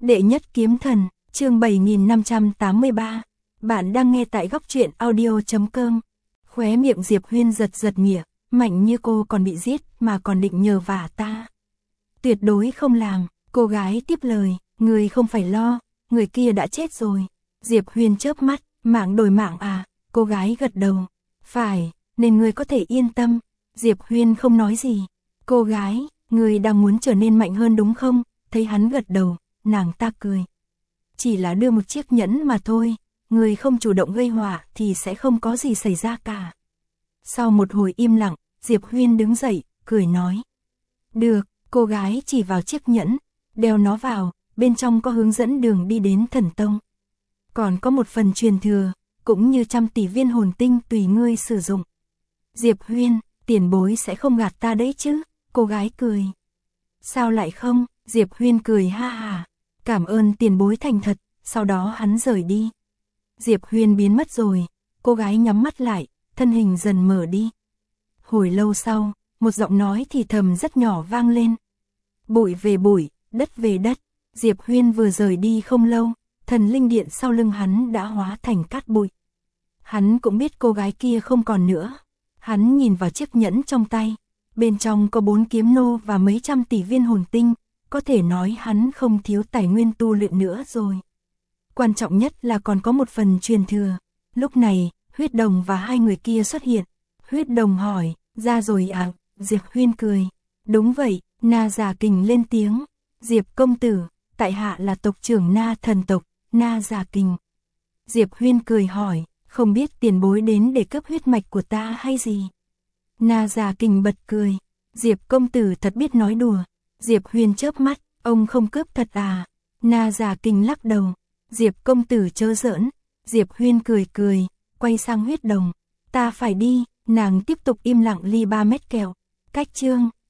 Đệ nhất kiếm thần, chương 7583. Bạn đang nghe tại góc truyện audio.com. Khóe miệng Diệp Huyên giật giật mỉa, Mạnh như cô còn bị giết mà còn định nhờ vả ta. Tuyệt đối không làm, cô gái tiếp lời, người không phải lo, người kia đã chết rồi. Diệp Huyên chớp mắt, mạng đổi mạng à, cô gái gật đầu. Phải, nên người có thể yên tâm. Diệp Huyên không nói gì. Cô gái, người đang muốn trở nên mạnh hơn đúng không? Thấy hắn gật đầu, nàng ta cười. Chỉ là đưa một chiếc nhẫn mà thôi, người không chủ động gây họa thì sẽ không có gì xảy ra cả. Sau một hồi im lặng, Diệp Huyên đứng dậy, cười nói. Được, cô gái chỉ vào chiếc nhẫn, đeo nó vào, bên trong có hướng dẫn đường đi đến Thần Tông. Còn có một phần truyền thừa, cũng như 100 tỷ viên hồn tinh tùy ngươi sử dụng. Diệp Huyên, tiền bối sẽ không gạt ta đấy chứ? Cô gái cười. Sao lại không? Diệp Huyên cười ha hà. Cảm ơn tiền bối thành thật, sau đó hắn rời đi. Diệp Huyên biến mất rồi, cô gái nhắm mắt lại, thân hình dần mở đi. Hồi lâu sau, một giọng nói thì thầm rất nhỏ vang lên. Bụi về bụi, đất về đất. Diệp Huyên vừa rời đi không lâu, thần linh điện sau lưng hắn đã hóa thành cát bụi. Hắn cũng biết cô gái kia không còn nữa. Hắn nhìn vào chiếc nhẫn trong tay, bên trong có 4 kiếm nô và mấy trăm tỷ viên hồn tinh, có thể nói hắn không thiếu tài nguyên tu luyện nữa rồi. Quan trọng nhất là còn có một phần truyền thừa. Lúc này, Huyết Đồng và hai người kia xuất hiện. Huyết Đồng hỏi, ra rồi à? Diệp Huyên cười. Đúng vậy, Na Già Kình lên tiếng. Diệp công tử, tại hạ là tộc trưởng Na thần tộc, Na Già Kình. Diệp Huyên cười hỏi, không biết tiền bối đến để cướp huyết mạch của ta hay gì? Na Già Kình bật cười. Diệp công tử thật biết nói đùa. Diệp Huyên chớp mắt, ông không cướp thật à? Na Già Kình lắc đầu. Diệp công tử chớ giỡn. Diệp Huyên cười cười, quay sang Huyết Đồng. Ta phải đi, nàng tiếp tục im lặng ly 3 mét kẹo. Cách chương.